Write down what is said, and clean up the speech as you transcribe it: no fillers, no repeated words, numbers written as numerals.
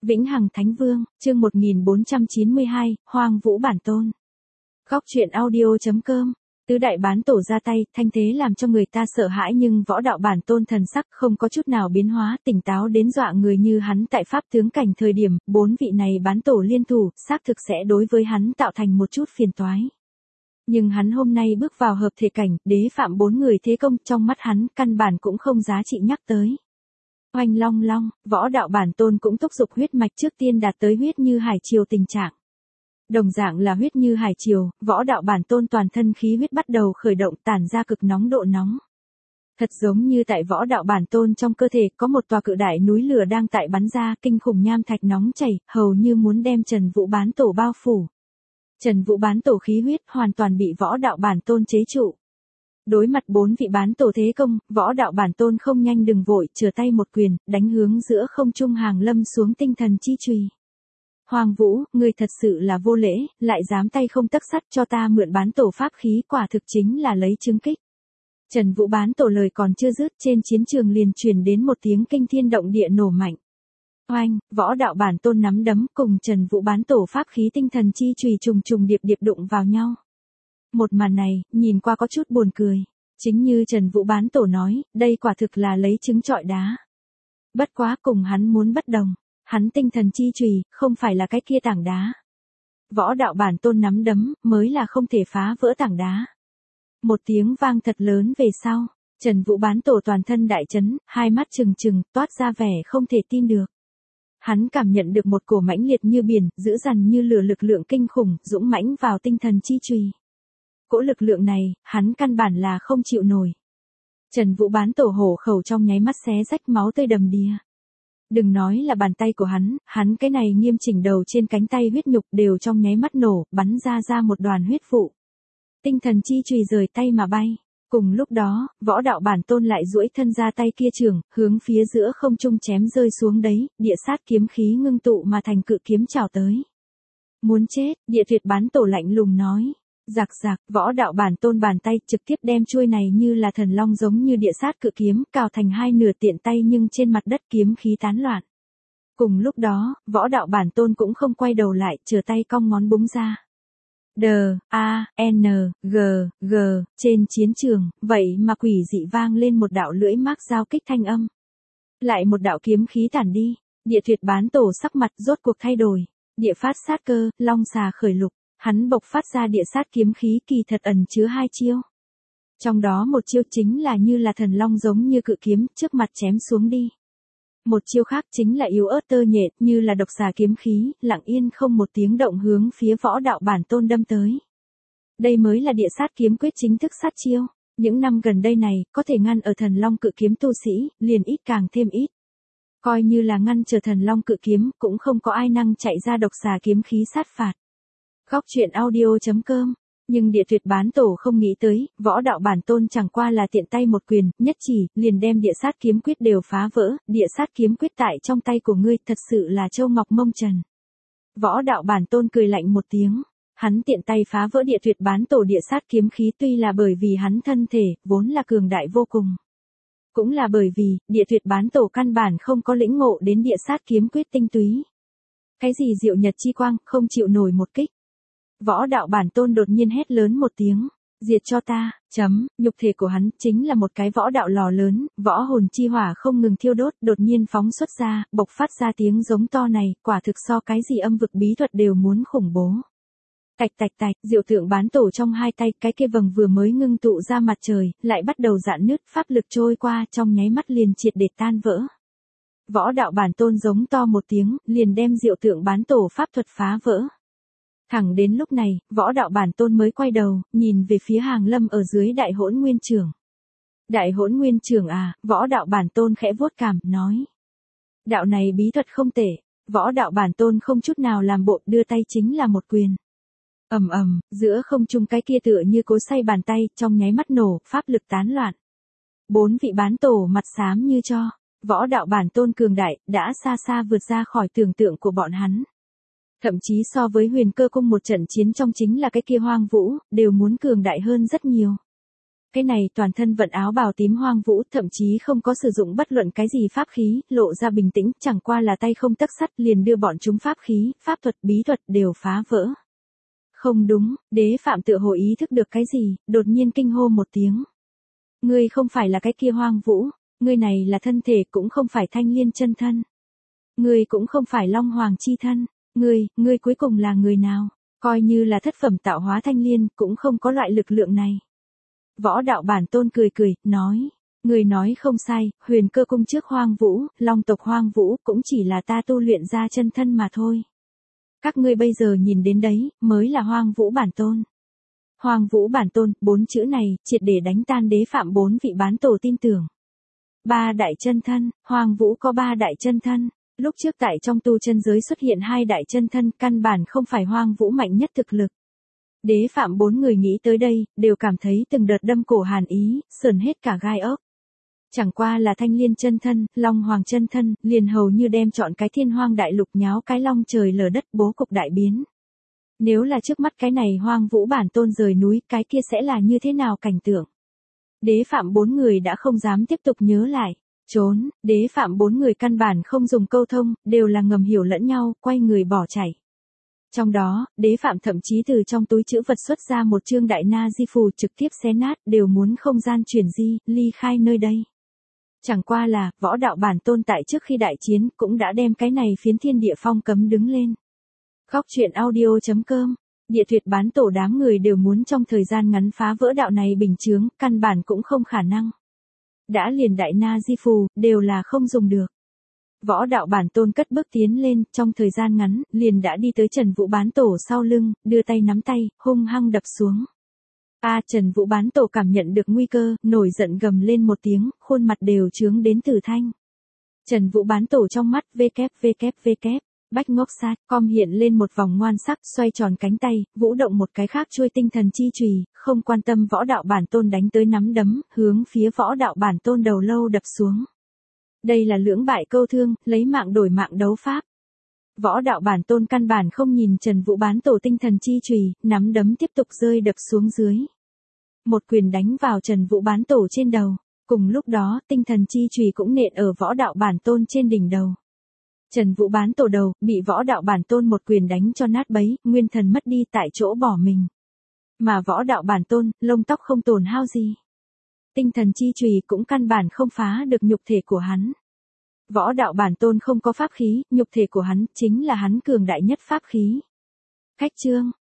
Vĩnh Hằng Thánh Vương, chương 1492, Hoang Vũ Bản Tôn. Góc truyện audio.com. Tứ đại bán tổ ra tay, thanh thế làm cho người ta sợ hãi, nhưng võ đạo bản tôn thần sắc không có chút nào biến hóa, tỉnh táo đến dọa người như hắn tại pháp tướng cảnh thời điểm, bốn vị này bán tổ liên thủ, xác thực sẽ đối với hắn tạo thành một chút phiền toái. Nhưng hắn hôm nay bước vào hợp thể cảnh, đế phạm bốn người thế công, trong mắt hắn, căn bản cũng không giá trị nhắc tới. Oanh long long, võ đạo bản tôn cũng thúc giục huyết mạch trước tiên đạt tới huyết như hải triều tình trạng. Đồng dạng là huyết như hải triều, võ đạo bản tôn toàn thân khí huyết bắt đầu khởi động, tản ra cực nóng độ nóng. Thật giống như tại võ đạo bản tôn trong cơ thể có một tòa cự đại núi lửa đang tại bắn ra, kinh khủng nham thạch nóng chảy, hầu như muốn đem Trần Vũ bán tổ bao phủ. Trần Vũ bán tổ khí huyết hoàn toàn bị võ đạo bản tôn chế trụ. Đối mặt bốn vị bán tổ thế công, võ đạo bản tôn không nhanh đừng vội, trở tay một quyền, đánh hướng giữa không trung hàng lâm xuống tinh thần chi chùy. Hoàng Vũ, ngươi thật sự là vô lễ, lại dám tay không tấc sắt cho ta mượn bán tổ pháp khí, quả thực chính là lấy chứng kích. Trần Vũ bán tổ lời còn chưa dứt, trên chiến trường liền truyền đến một tiếng kinh thiên động địa nổ mạnh. Oanh, võ đạo bản tôn nắm đấm cùng Trần Vũ bán tổ pháp khí tinh thần chi chùy trùng trùng điệp điệp đụng vào nhau. Một màn này, nhìn qua có chút buồn cười. Chính như Trần Vũ bán tổ nói, đây quả thực là lấy trứng trọi đá. Bất quá cùng hắn muốn bất đồng. Hắn tinh thần chi chùy, không phải là cái kia tảng đá. Võ đạo bản tôn nắm đấm, mới là không thể phá vỡ tảng đá. Một tiếng vang thật lớn về sau, Trần Vũ bán tổ toàn thân đại chấn, hai mắt trừng trừng, toát ra vẻ không thể tin được. Hắn cảm nhận được một cổ mãnh liệt như biển, dữ dằn như lửa lực lượng kinh khủng, dũng mãnh vào tinh thần chi chùy. Cỗ lực lượng này, hắn căn bản là không chịu nổi. Trần Vũ bán tổ hổ khẩu trong nháy mắt xé rách, máu tươi đầm đìa. Đừng nói là bàn tay của hắn cái này nghiêm chỉnh đầu trên cánh tay huyết nhục đều trong nháy mắt nổ, bắn ra một đoàn huyết vụ. Tinh thần chi chùy rời tay mà bay. Cùng lúc đó, võ đạo bản tôn lại duỗi thân ra tay kia trường, hướng phía giữa không trung chém rơi xuống đấy, địa sát kiếm khí ngưng tụ mà thành cự kiếm chào tới. Muốn chết, địa tuyệt bán tổ lạnh lùng nói. Rạc rạc, võ đạo bản tôn bàn tay trực tiếp đem chuôi này như là thần long giống như địa sát cự kiếm cào thành hai nửa, tiện tay nhưng trên mặt đất kiếm khí tán loạn. Cùng lúc đó, võ đạo bản tôn cũng không quay đầu lại, trở tay cong ngón búng ra. D-A-N-G-G, trên chiến trường, vậy mà quỷ dị vang lên một đạo lưỡi mác giao kích thanh âm. Lại một đạo kiếm khí tản đi, địa tuyệt bán tổ sắc mặt rốt cuộc thay đổi. Địa phát sát cơ, long xà khởi lục. Hắn bộc phát ra địa sát kiếm khí kỳ thật ẩn chứa hai chiêu. Trong đó một chiêu chính là như là thần long giống như cự kiếm trước mặt chém xuống đi. Một chiêu khác chính là yếu ớt tơ nhện như là độc xà kiếm khí, lặng yên không một tiếng động hướng phía võ đạo bản tôn đâm tới. Đây mới là địa sát kiếm quyết chính thức sát chiêu. Những năm gần đây này, có thể ngăn ở thần long cự kiếm tu sĩ, liền ít càng thêm ít. Coi như là ngăn trở thần long cự kiếm, cũng không có ai năng chạy ra độc xà kiếm khí sát phạt. Góc truyện audio.com. Nhưng địa tuyệt bán tổ không nghĩ tới, võ đạo bản tôn chẳng qua là tiện tay một quyền, nhất chỉ, liền đem địa sát kiếm quyết đều phá vỡ, địa sát kiếm quyết tại trong tay của ngươi thật sự là châu ngọc mông trần. Võ đạo bản tôn cười lạnh một tiếng, hắn tiện tay phá vỡ địa tuyệt bán tổ địa sát kiếm khí, tuy là bởi vì hắn thân thể, vốn là cường đại vô cùng. Cũng là bởi vì, địa tuyệt bán tổ căn bản không có lĩnh ngộ đến địa sát kiếm quyết tinh túy. Cái gì diệu nhật chi quang, không chịu nổi một kích. Võ đạo bản tôn đột nhiên hét lớn một tiếng, diệt cho ta, nhục thể của hắn chính là một cái võ đạo lò lớn, võ hồn chi hỏa không ngừng thiêu đốt, đột nhiên phóng xuất ra, bộc phát ra tiếng giống to này, quả thực so cái gì âm vực bí thuật đều muốn khủng bố. Tạch tạch tạch, diệu tượng bán tổ trong hai tay, cái kia vầng vừa mới ngưng tụ ra mặt trời, lại bắt đầu rạn nứt, pháp lực trôi qua, trong nháy mắt liền triệt để tan vỡ. Võ đạo bản tôn giống to một tiếng, liền đem diệu tượng bán tổ pháp thuật phá vỡ. Thẳng đến lúc này, võ đạo bản tôn mới quay đầu, nhìn về phía hàng lâm ở dưới đại hỗn nguyên trưởng. Đại hỗn nguyên trưởng à, võ đạo bản tôn khẽ vuốt cằm, nói. Đạo này bí thuật không tệ, võ đạo bản tôn không chút nào làm bộ, đưa tay chính là một quyền. Giữa không trung cái kia tựa như cối xay bàn tay, trong nháy mắt nổ, pháp lực tán loạn. Bốn vị bán tổ mặt xám như tro, võ đạo bản tôn cường đại, đã xa xa vượt ra khỏi tưởng tượng của bọn hắn. Thậm chí so với Huyền Cơ Cung một trận chiến trong chính là cái kia Hoang Vũ, đều muốn cường đại hơn rất nhiều. Cái này toàn thân vận áo bào tím Hoang Vũ thậm chí không có sử dụng bất luận cái gì pháp khí, lộ ra bình tĩnh, chẳng qua là tay không tấc sắt liền đưa bọn chúng pháp khí, pháp thuật, bí thuật đều phá vỡ. Không đúng, Đế Phạm tựa hồ ý thức được cái gì, đột nhiên kinh hô một tiếng. Ngươi không phải là cái kia Hoang Vũ, ngươi này là thân thể cũng không phải Thanh Liên chân thân. Ngươi cũng không phải Long Hoàng chi thân, ngươi cuối cùng là người nào, coi như là thất phẩm tạo hóa Thanh Liên cũng không có loại lực lượng này. Võ đạo bản tôn cười cười, nói, người nói không sai, Huyền Cơ cung trước Hoang Vũ, Long tộc Hoang Vũ cũng chỉ là ta tu luyện ra chân thân mà thôi. Các ngươi bây giờ nhìn đến đấy, mới là Hoang Vũ bản tôn. Hoang Vũ bản tôn, 4 chữ này, triệt để đánh tan Đế Phạm 4 vị bán tổ tin tưởng. 3 đại chân thân, Hoang Vũ có 3 đại chân thân. Lúc trước tại trong tu chân giới xuất hiện 2 đại chân thân, căn bản không phải Hoang Vũ mạnh nhất thực lực. Đế Phạm 4 người nghĩ tới đây, đều cảm thấy từng đợt đâm cổ hàn ý, sờn hết cả gai ốc. Chẳng qua là Thanh Liên chân thân, Long Hoàng chân thân, liền hầu như đem chọn cái Thiên Hoang đại lục nháo cái long trời lở đất, bố cục đại biến. Nếu là trước mắt cái này Hoang Vũ bản tôn rời núi, cái kia sẽ là như thế nào cảnh tượng? Đế Phạm 4 người đã không dám tiếp tục nhớ lại. Trốn, Đế Phạm 4 người căn bản không dùng câu thông, đều là ngầm hiểu lẫn nhau, quay người bỏ chạy. Trong đó, Đế Phạm thậm chí từ trong túi trữ vật xuất ra một chương đại na di phù trực tiếp xé nát, đều muốn không gian chuyển di, ly khai nơi đây. Chẳng qua là, võ đạo bản tôn tại trước khi đại chiến cũng đã đem cái này phiến thiên địa phong cấm đứng lên. Góc truyện audio.com, Địa Tuyệt bán tổ đám người đều muốn trong thời gian ngắn phá vỡ đạo này bình chướng, căn bản cũng không khả năng. Đã liền đại na di phù, đều là không dùng được. Võ đạo bản tôn cất bước tiến lên, trong thời gian ngắn, liền đã đi tới Trần Vũ bán tổ sau lưng, đưa tay nắm tay, hung hăng đập xuống. Trần Vũ bán tổ cảm nhận được nguy cơ, nổi giận gầm lên một tiếng, khuôn mặt đều trướng đến tử thanh. Trần Vũ bán tổ trong mắt, bách ngốc sát, com hiện lên một vòng ngoan sắc, xoay tròn cánh tay, vũ động một cái khác chuôi tinh thần chi chùy, không quan tâm võ đạo bản tôn đánh tới nắm đấm, hướng phía võ đạo bản tôn đầu lâu đập xuống. Đây là lưỡng bại câu thương, lấy mạng đổi mạng đấu pháp. Võ đạo bản tôn căn bản không nhìn Trần Vũ bán tổ tinh thần chi chùy, nắm đấm tiếp tục rơi đập xuống dưới. Một quyền đánh vào Trần Vũ bán tổ trên đầu, cùng lúc đó, tinh thần chi chùy cũng nện ở võ đạo bản tôn trên đỉnh đầu. Trần Vũ bán tổ đầu, bị võ đạo bản tôn một quyền đánh cho nát bấy, nguyên thần mất đi tại chỗ bỏ mình. Mà võ đạo bản tôn, lông tóc không tổn hao gì. Tinh thần chi chùy cũng căn bản không phá được nhục thể của hắn. Võ đạo bản tôn không có pháp khí, nhục thể của hắn chính là hắn cường đại nhất pháp khí. Khách chương,